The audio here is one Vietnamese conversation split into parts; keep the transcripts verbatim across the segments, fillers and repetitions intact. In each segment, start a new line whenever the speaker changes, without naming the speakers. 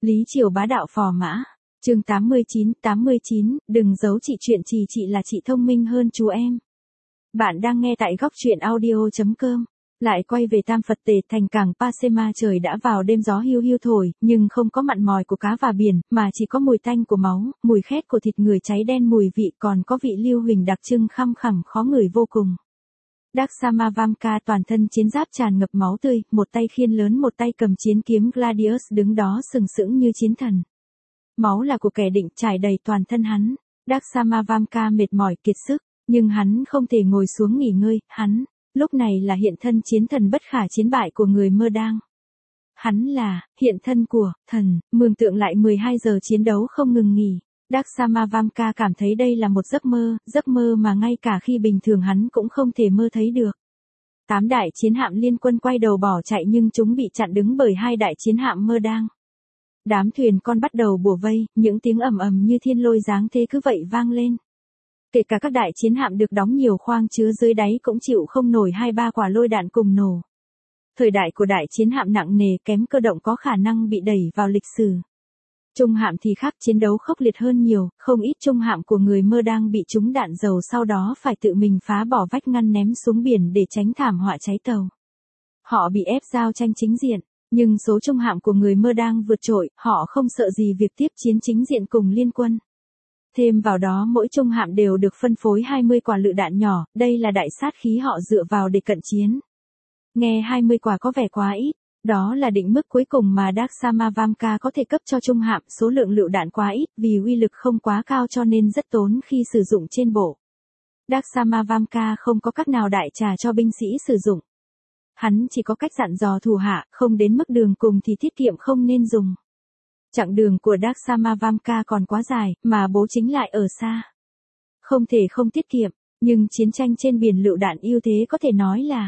Lý Triều bá đạo phò mã. Chương tám mươi chín, tám mươi chín, đừng giấu chị chuyện trì chị là chị thông minh hơn chú em. Bạn đang nghe tại góc truyện audio chấm com. Lại quay về Tam Phật Tề thành cảng Pasema, trời đã vào đêm, gió hiu hiu thổi, nhưng không có mặn mòi của cá và biển, mà chỉ có mùi tanh của máu, mùi khét của thịt người cháy đen, mùi vị còn có vị lưu huỳnh đặc trưng khăm khẳng khó ngửi vô cùng. Daksamavamka toàn thân chiến giáp tràn ngập máu tươi, một tay khiên lớn một tay cầm chiến kiếm Gladius đứng đó sừng sững như chiến thần. Máu là của kẻ định trải đầy toàn thân hắn. Daksamavamka mệt mỏi kiệt sức, nhưng hắn không thể ngồi xuống nghỉ ngơi, hắn, lúc này là hiện thân chiến thần bất khả chiến bại của người Mơ Đang. Hắn là, hiện thân của, thần, mường tượng lại mười hai giờ chiến đấu không ngừng nghỉ. Daksamavamka cảm thấy đây là một giấc mơ, giấc mơ mà ngay cả khi bình thường hắn cũng không thể mơ thấy được. Tám đại chiến hạm liên quân quay đầu bỏ chạy nhưng chúng bị chặn đứng bởi hai đại chiến hạm Mơ Đang. Đám thuyền con bắt đầu bủa vây, những tiếng ầm ầm như thiên lôi giáng thế cứ vậy vang lên. Kể cả các đại chiến hạm được đóng nhiều khoang chứa dưới đáy cũng chịu không nổi hai ba quả lôi đạn cùng nổ. Thời đại của đại chiến hạm nặng nề kém cơ động có khả năng bị đẩy vào lịch sử. Trung hạm thì khác, chiến đấu khốc liệt hơn nhiều, không ít trung hạm của người Mơ Đang bị trúng đạn dầu sau đó phải tự mình phá bỏ vách ngăn ném xuống biển để tránh thảm họa cháy tàu. Họ bị ép giao tranh chính diện, nhưng số trung hạm của người Mơ Đang vượt trội, họ không sợ gì việc tiếp chiến chính diện cùng liên quân. Thêm vào đó mỗi trung hạm đều được phân phối hai mươi quả lựu đạn nhỏ, đây là đại sát khí họ dựa vào để cận chiến. Nghe hai mươi quả có vẻ quá ít. Đó là định mức cuối cùng mà Daksamavamka có thể cấp cho trung hạm, số lượng lựu đạn quá ít, vì uy lực không quá cao cho nên rất tốn khi sử dụng trên bộ. Daksamavamka không có cách nào đại trà cho binh sĩ sử dụng. Hắn chỉ có cách dặn dò thủ hạ, không đến mức đường cùng thì tiết kiệm không nên dùng. Chặng đường của Daksamavamka còn quá dài, mà bố chính lại ở xa. Không thể không tiết kiệm, nhưng chiến tranh trên biển lựu đạn ưu thế có thể nói là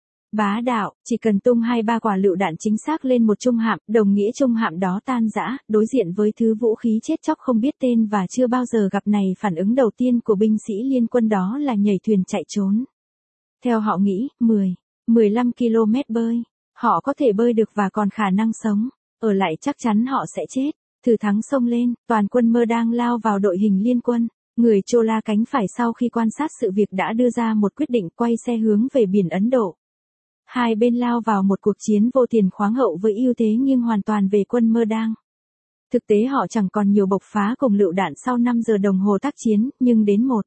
bá đạo, chỉ cần tung hai ba quả lựu đạn chính xác lên một trung hạm, đồng nghĩa trung hạm đó tan rã, đối diện với thứ vũ khí chết chóc không biết tên và chưa bao giờ gặp này, phản ứng đầu tiên của binh sĩ liên quân đó là nhảy thuyền chạy trốn. Theo họ nghĩ, mười, mười lăm ki lô mét bơi, họ có thể bơi được và còn khả năng sống, ở lại chắc chắn họ sẽ chết. Thử thắng xông lên, toàn quân Mơ Đang lao vào đội hình liên quân. Người Chola cánh phải sau khi quan sát sự việc đã đưa ra một quyết định quay xe hướng về biển Ấn Độ. Hai bên lao vào một cuộc chiến vô tiền khoáng hậu với ưu thế nghiêng hoàn toàn về quân Mơ Đang. Thực tế họ chẳng còn nhiều bộc phá cùng lựu đạn sau năm giờ đồng hồ tác chiến, nhưng đến một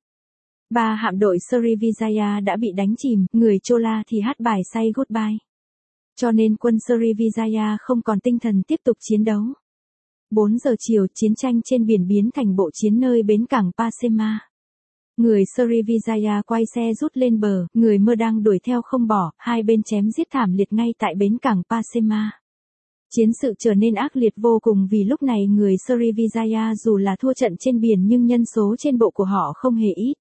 ba hạm đội Srivijaya đã bị đánh chìm, người Chola thì hát bài say goodbye. Cho nên quân Srivijaya không còn tinh thần tiếp tục chiến đấu. bốn giờ chiều, chiến tranh trên biển biến thành bộ chiến nơi bến cảng Pasema. Người Srivijaya quay xe rút lên bờ, người Mơ Đang đuổi theo không bỏ, hai bên chém giết thảm liệt ngay tại bến cảng Pasema. Chiến sự trở nên ác liệt vô cùng vì lúc này người Srivijaya dù là thua trận trên biển nhưng nhân số trên bộ của họ không hề ít.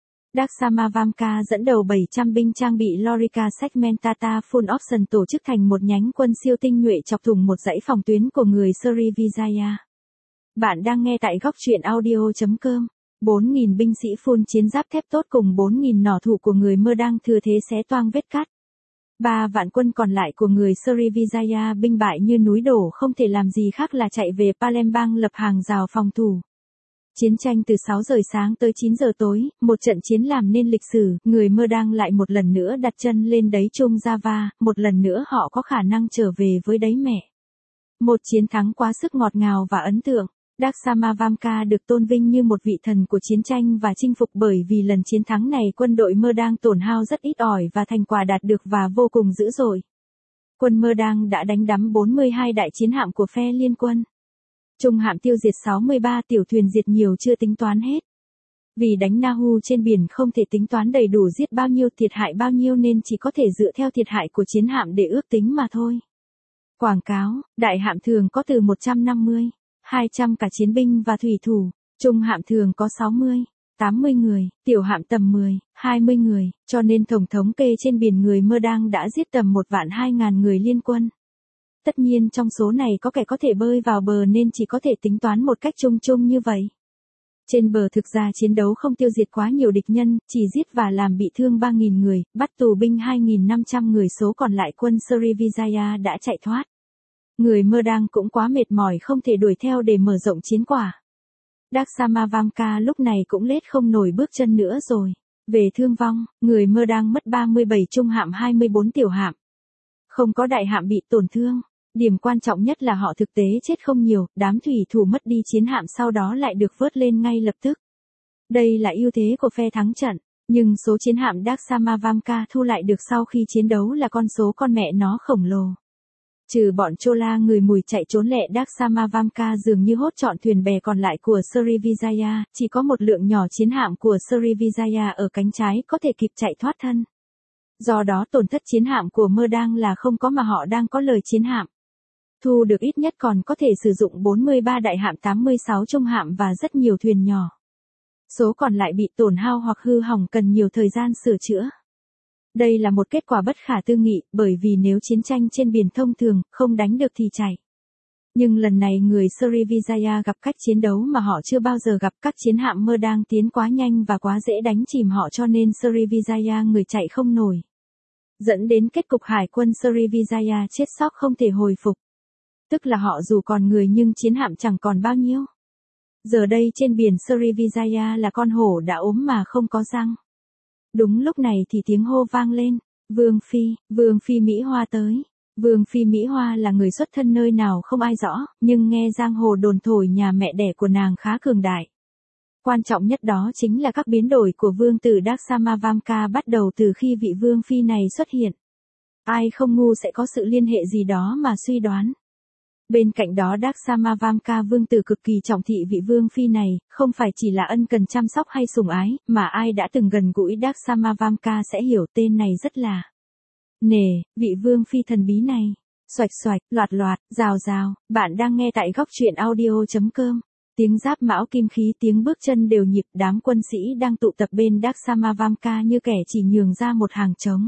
Daksamavamka dẫn đầu bảy trăm binh trang bị Lorica Segmentata Full Option tổ chức thành một nhánh quân siêu tinh nhuệ chọc thủng một dãy phòng tuyến của người Srivijaya. Bạn đang nghe tại góc truyện audio chấm com. bốn nghìn binh sĩ full chiến giáp thép tốt cùng bốn nghìn nỏ thủ của người Mơ Đang thừa thế xé toang vết cắt. Ba vạn quân còn lại của người Srivijaya binh bại như núi đổ, không thể làm gì khác là chạy về Palembang lập hàng rào phòng thủ. Chiến tranh từ sáu giờ sáng tới chín giờ tối, một trận chiến làm nên lịch sử, người Mơ Đang lại một lần nữa đặt chân lên đáy Trung Java, một lần nữa họ có khả năng trở về với đáy mẹ. Một chiến thắng quá sức ngọt ngào và ấn tượng. Daksamavamka được tôn vinh như một vị thần của chiến tranh và chinh phục bởi vì lần chiến thắng này quân đội Mơ Đang tổn hao rất ít ỏi và thành quả đạt được và vô cùng dữ dội. Quân Mơ Đang đã đánh đắm bốn mươi hai đại chiến hạm của phe liên quân. Trung hạm tiêu diệt sáu mươi ba, tiểu thuyền diệt nhiều chưa tính toán hết. Vì đánh Nahu trên biển không thể tính toán đầy đủ giết bao nhiêu thiệt hại bao nhiêu nên chỉ có thể dựa theo thiệt hại của chiến hạm để ước tính mà thôi. Quảng cáo, đại hạm thường có từ một trăm năm mươi, hai trăm cả chiến binh và thủy thủ, trung hạm thường có sáu mươi, tám mươi người, tiểu hạm tầm mười, hai mươi người, cho nên tổng thống kê trên biển người Mơ Đang đã giết tầm một vạn hai ngàn người liên quân. Tất nhiên trong số này có kẻ có thể bơi vào bờ nên chỉ có thể tính toán một cách chung chung như vậy. Trên bờ thực ra chiến đấu không tiêu diệt quá nhiều địch nhân, chỉ giết và làm bị thương ba nghìn người, bắt tù binh hai nghìn năm trăm người, số còn lại quân Srivijaya đã chạy thoát. Người Mơ Đăng cũng quá mệt mỏi không thể đuổi theo để mở rộng chiến quả. Daksamavamka lúc này cũng lết không nổi bước chân nữa rồi. Về thương vong, người Mơ Đăng mất ba mươi bảy trung hạm hai mươi bốn tiểu hạm. Không có đại hạm bị tổn thương. Điểm quan trọng nhất là họ thực tế chết không nhiều, đám thủy thủ mất đi chiến hạm sau đó lại được vớt lên ngay lập tức. Đây là ưu thế của phe thắng trận, nhưng số chiến hạm Daksamavamka thu lại được sau khi chiến đấu là con số con mẹ nó khổng lồ. Trừ bọn Chola người Mùi chạy trốn lẹ, Daksamavamka dường như hốt trọn thuyền bè còn lại của Srivijaya, chỉ có một lượng nhỏ chiến hạm của Srivijaya ở cánh trái có thể kịp chạy thoát thân. Do đó tổn thất chiến hạm của Mơ Đăng là không có mà họ đang có lời chiến hạm. Thu được ít nhất còn có thể sử dụng bốn mươi ba đại hạm, tám mươi sáu trung hạm và rất nhiều thuyền nhỏ. Số còn lại bị tổn hao hoặc hư hỏng cần nhiều thời gian sửa chữa. Đây là một kết quả bất khả tư nghị, bởi vì nếu chiến tranh trên biển thông thường, không đánh được thì chạy. Nhưng lần này người Srivijaya gặp cách chiến đấu mà họ chưa bao giờ gặp, các chiến hạm Mơ Đăng tiến quá nhanh và quá dễ đánh chìm họ cho nên Srivijaya người chạy không nổi. Dẫn đến kết cục hải quân Srivijaya chết sóc không thể hồi phục. Tức là họ dù còn người nhưng chiến hạm chẳng còn bao nhiêu. Giờ đây trên biển Srivijaya là con hổ đã ốm mà không có răng. Đúng lúc này thì tiếng hô vang lên. Vương Phi, Vương Phi Mỹ Hoa tới. Vương Phi Mỹ Hoa là người xuất thân nơi nào không ai rõ, nhưng nghe giang hồ đồn thổi nhà mẹ đẻ của nàng khá cường đại. Quan trọng nhất đó chính là các biến đổi của vương tử Daksamavamka bắt đầu từ khi vị Vương Phi này xuất hiện. Ai không ngu sẽ có sự liên hệ gì đó mà suy đoán. Bên cạnh đó Daksamavamka vương tử cực kỳ trọng thị vị Vương Phi này, không phải chỉ là ân cần chăm sóc hay sủng ái, mà ai đã từng gần gũi Daksamavamka sẽ hiểu tên này rất là nể, vị Vương Phi thần bí này. Xoạch xoạch, loạt loạt, rào rào, bạn đang nghe tại góc truyện audio chấm com. Tiếng giáp mão kim khí, tiếng bước chân đều nhịp, đám quân sĩ đang tụ tập bên Daksamavamka như kẻ chỉ nhường ra một hàng trống.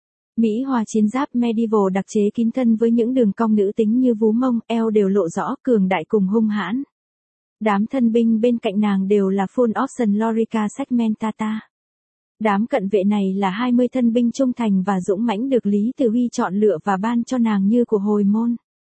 Mỹ Hoa chiến giáp medieval đặc chế kín thân với những đường cong nữ tính như vú mông, eo đều lộ rõ, cường đại cùng hung hãn. Đám thân binh bên cạnh nàng đều là full option Lorica segmentata. Đám cận vệ này là hai mươi thân binh trung thành và dũng mãnh được Lý Từ Huy chọn lựa và ban cho nàng như của hồi môn.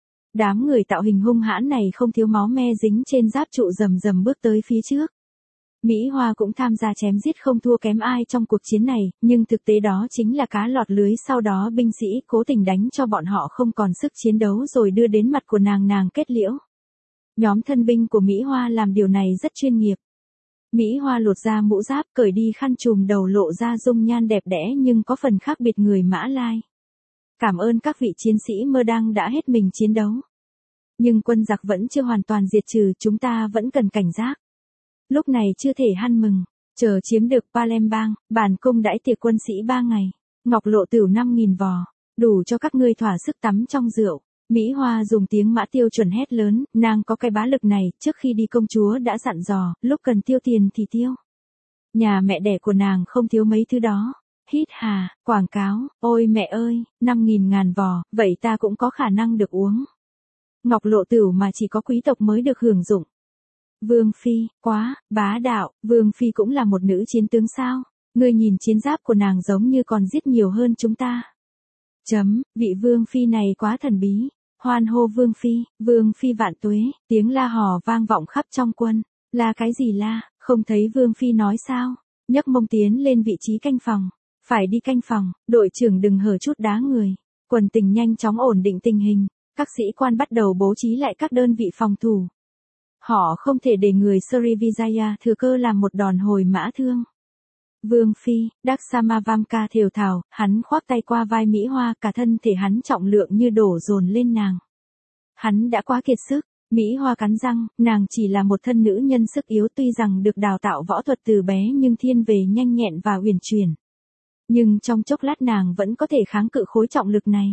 Đám người tạo hình hung hãn này không thiếu máu me dính trên giáp trụ rầm rầm bước tới phía trước. Mỹ Hoa cũng tham gia chém giết không thua kém ai trong cuộc chiến này, nhưng thực tế đó chính là cá lọt lưới, sau đó binh sĩ cố tình đánh cho bọn họ không còn sức chiến đấu rồi đưa đến mặt của nàng nàng kết liễu. Nhóm thân binh của Mỹ Hoa làm điều này rất chuyên nghiệp. Mỹ Hoa lột ra mũ giáp, cởi đi khăn trùm đầu, lộ ra dung nhan đẹp đẽ nhưng có phần khác biệt người Mã Lai. Cảm ơn các vị chiến sĩ Mơ Đăng đã hết mình chiến đấu. Nhưng quân giặc vẫn chưa hoàn toàn diệt trừ, chúng ta vẫn cần cảnh giác. Lúc này chưa thể hăn mừng, chờ chiếm được Palembang, bản cung đãi tiệc quân sĩ ba ngày, ngọc lộ tửu năm nghìn vò, đủ cho các ngươi thỏa sức tắm trong rượu. Mỹ Hoa dùng tiếng Mã Tiêu chuẩn hét lớn, nàng có cái bá lực này, trước khi đi công chúa đã dặn dò, lúc cần tiêu tiền thì tiêu. Nhà mẹ đẻ của nàng không thiếu mấy thứ đó. Hít hà, quảng cáo, ôi mẹ ơi, năm nghìn ngàn vò, vậy ta cũng có khả năng được uống. Ngọc lộ tửu mà chỉ có quý tộc mới được hưởng dụng. Vương Phi, quá, bá đạo, Vương Phi cũng là một nữ chiến tướng sao? Ngươi nhìn chiến giáp của nàng giống như còn giết nhiều hơn chúng ta. Chấm, vị Vương Phi này quá thần bí. Hoan hô Vương Phi, Vương Phi vạn tuế, tiếng la hò vang vọng khắp trong quân. La cái gì la, không thấy Vương Phi nói sao? Nhấc mông tiến lên vị trí canh phòng. Phải đi canh phòng, đội trưởng đừng hở chút đá người. Quần tình nhanh chóng ổn định tình hình. Các sĩ quan bắt đầu bố trí lại các đơn vị phòng thủ. Họ không thể để người Srivijaya thừa cơ làm một đòn hồi mã thương. Vương Phi, Daksamavamka thều thào, hắn khoác tay qua vai Mỹ Hoa, cả thân thể hắn trọng lượng như đổ dồn lên nàng. Hắn đã quá kiệt sức, Mỹ Hoa cắn răng, nàng chỉ là một thân nữ nhân sức yếu, tuy rằng được đào tạo võ thuật từ bé nhưng thiên về nhanh nhẹn và uyển chuyển. Nhưng trong chốc lát nàng vẫn có thể kháng cự khối trọng lực này.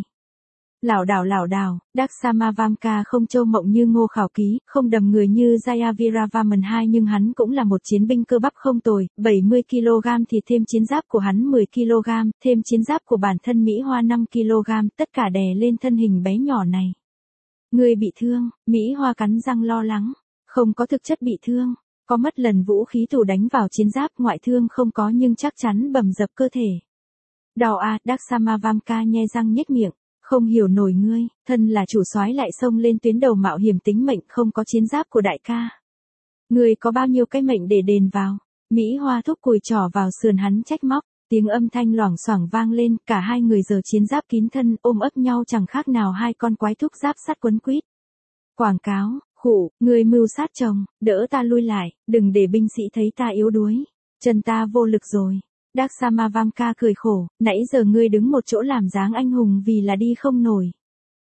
Lảo đảo lảo đảo, Daksamavamka không trâu mộng như Ngô Khảo Ký, không đầm người như Jayaviravarman hai, nhưng hắn cũng là một chiến binh cơ bắp không tồi, bảy mươi ki lô gam thì thêm chiến giáp của hắn mười ki lô gam, thêm chiến giáp của bản thân Mỹ Hoa năm ki lô gam, tất cả đè lên thân hình bé nhỏ này. Người bị thương, Mỹ Hoa cắn răng lo lắng, không có thực chất bị thương, có mất lần vũ khí tù đánh vào chiến giáp, ngoại thương không có nhưng chắc chắn bầm dập cơ thể. Đau à, Daksamavamka nhe răng nhếch miệng. Không hiểu nổi ngươi, thân là chủ soái lại xông lên tuyến đầu mạo hiểm tính mệnh không có chiến giáp của đại ca. Ngươi có bao nhiêu cái mệnh để đền vào? Mỹ Hoa thúc cùi trỏ vào sườn hắn trách móc, tiếng âm thanh loảng xoảng vang lên, cả hai người giờ chiến giáp kín thân, ôm ấp nhau chẳng khác nào hai con quái thúc giáp sắt quấn quýt. Quảng cáo, khụ, ngươi mưu sát chồng, đỡ ta lui lại, đừng để binh sĩ thấy ta yếu đuối. Chân ta vô lực rồi. Daksamavamka cười khổ, nãy giờ ngươi đứng một chỗ làm dáng anh hùng vì là đi không nổi.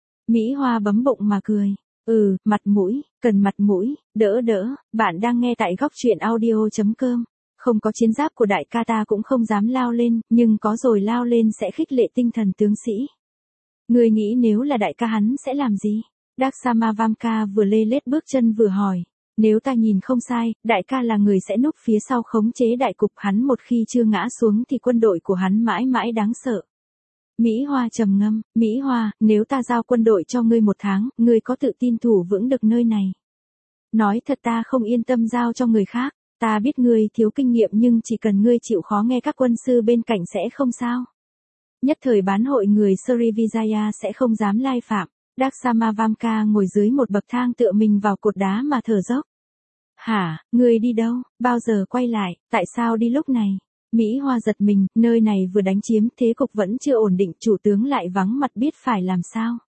Mỹ Hoa bấm bụng mà cười. Ừ, mặt mũi, cần mặt mũi, đỡ đỡ, bạn đang nghe tại góc truyện audio.com. Không có chiến giáp của đại ca ta cũng không dám lao lên, nhưng có rồi lao lên sẽ khích lệ tinh thần tướng sĩ. Ngươi nghĩ nếu là đại ca hắn sẽ làm gì? Daksamavamka vừa lê lết bước chân vừa hỏi. Nếu ta nhìn không sai, đại ca là người sẽ núp phía sau khống chế đại cục, hắn một khi chưa ngã xuống thì quân đội của hắn mãi mãi đáng sợ. Mỹ Hoa trầm ngâm, Mỹ Hoa, nếu ta giao quân đội cho ngươi một tháng, ngươi có tự tin thủ vững được nơi này? Nói thật ta không yên tâm giao cho người khác, ta biết ngươi thiếu kinh nghiệm nhưng chỉ cần ngươi chịu khó nghe các quân sư bên cạnh sẽ không sao. Nhất thời bán hội người Srivijaya sẽ không dám lai phạm. Daksamavamka ngồi dưới một bậc thang tựa mình vào cột đá mà thở dốc. Hả, ngươi đi đâu, bao giờ quay lại, tại sao đi lúc này? Mỹ Hoa giật mình, nơi này vừa đánh chiếm, thế cục vẫn chưa ổn định, chủ tướng lại vắng mặt biết phải làm sao.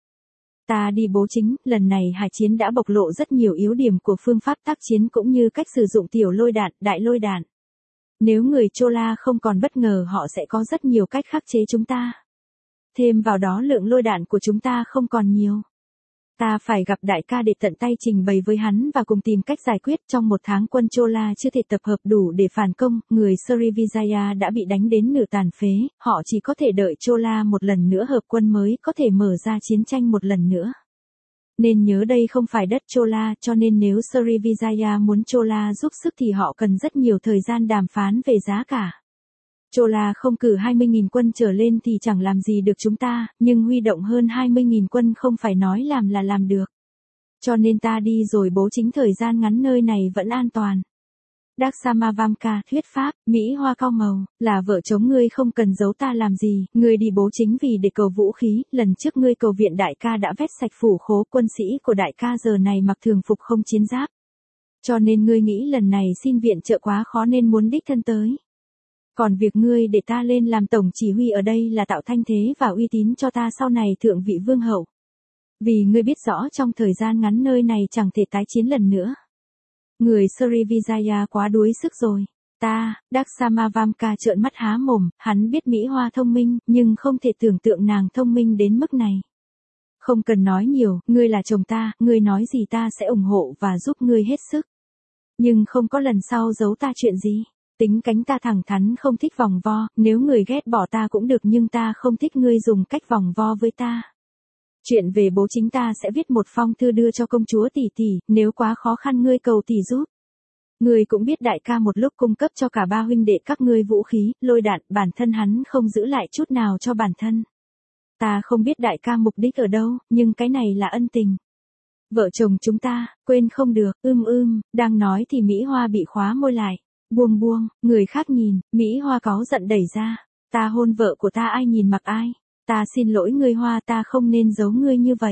Ta đi bố chính, lần này hải chiến đã bộc lộ rất nhiều yếu điểm của phương pháp tác chiến cũng như cách sử dụng tiểu lôi đạn, đại lôi đạn. Nếu người Chola không còn bất ngờ họ sẽ có rất nhiều cách khắc chế chúng ta. Thêm vào đó lượng lôi đạn của chúng ta không còn nhiều. Ta phải gặp đại ca để tận tay trình bày với hắn và cùng tìm cách giải quyết. Trong một tháng quân Chola chưa thể tập hợp đủ để phản công, người Srivijaya đã bị đánh đến nửa tàn phế, họ chỉ có thể đợi Chola một lần nữa hợp quân mới có thể mở ra chiến tranh một lần nữa. Nên nhớ đây không phải đất Chola, cho nên nếu Srivijaya muốn Chola giúp sức thì họ cần rất nhiều thời gian đàm phán về giá cả. Chola không cử hai mươi nghìn quân trở lên thì chẳng làm gì được chúng ta, nhưng huy động hơn hai mươi nghìn quân không phải nói làm là làm được. Cho nên ta đi rồi bố chính thời gian ngắn nơi này vẫn an toàn. Daksamavamka thuyết pháp, Mỹ Hoa cau màu, là vợ chồng ngươi không cần giấu ta làm gì, ngươi đi bố chính vì để cầu vũ khí, lần trước ngươi cầu viện đại ca đã vét sạch phủ khố, quân sĩ của đại ca giờ này mặc thường phục không chiến giáp. Cho nên ngươi nghĩ lần này xin viện trợ quá khó nên muốn đích thân tới. Còn việc ngươi để ta lên làm tổng chỉ huy ở đây là tạo thanh thế và uy tín cho ta sau này thượng vị vương hậu. Vì ngươi biết rõ trong thời gian ngắn nơi này chẳng thể tái chiến lần nữa. Người Srivijaya quá đuối sức rồi. Ta, Daksamavamka trợn mắt há mồm, hắn biết Mỹ Hoa thông minh, nhưng không thể tưởng tượng nàng thông minh đến mức này. Không cần nói nhiều, ngươi là chồng ta, ngươi nói gì ta sẽ ủng hộ và giúp ngươi hết sức. Nhưng không có lần sau giấu ta chuyện gì. Tính cánh ta thẳng thắn không thích vòng vo, nếu người ghét bỏ ta cũng được nhưng ta không thích ngươi dùng cách vòng vo với ta. Chuyện về bố chính ta sẽ viết một phong thư đưa cho công chúa tỷ tỷ, nếu quá khó khăn ngươi cầu tỷ giúp. Ngươi cũng biết đại ca một lúc cung cấp cho cả ba huynh đệ các ngươi vũ khí, lôi đạn, bản thân hắn không giữ lại chút nào cho bản thân. Ta không biết đại ca mục đích ở đâu, nhưng cái này là ân tình. Vợ chồng chúng ta, quên không được, ưm ưm, đang nói thì Mỹ Hoa bị khóa môi lại. Buông buông, người khác nhìn, Mỹ Hoa cáu giận đẩy ra. Ta hôn vợ của ta ai nhìn mặc ai. Ta xin lỗi ngươi Hoa, ta không nên giấu ngươi như vậy.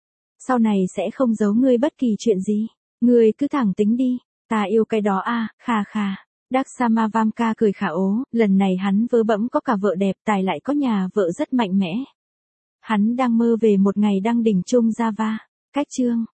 Sau này sẽ không giấu ngươi bất kỳ chuyện gì. Ngươi cứ thẳng tính đi. Ta yêu cái đó à, khà khà. Daksamavamka cười khả ố, lần này hắn vớ bẫm có cả vợ đẹp tài lại có nhà vợ rất mạnh mẽ. Hắn đang mơ về một ngày đăng đỉnh Trung Java. Cách chương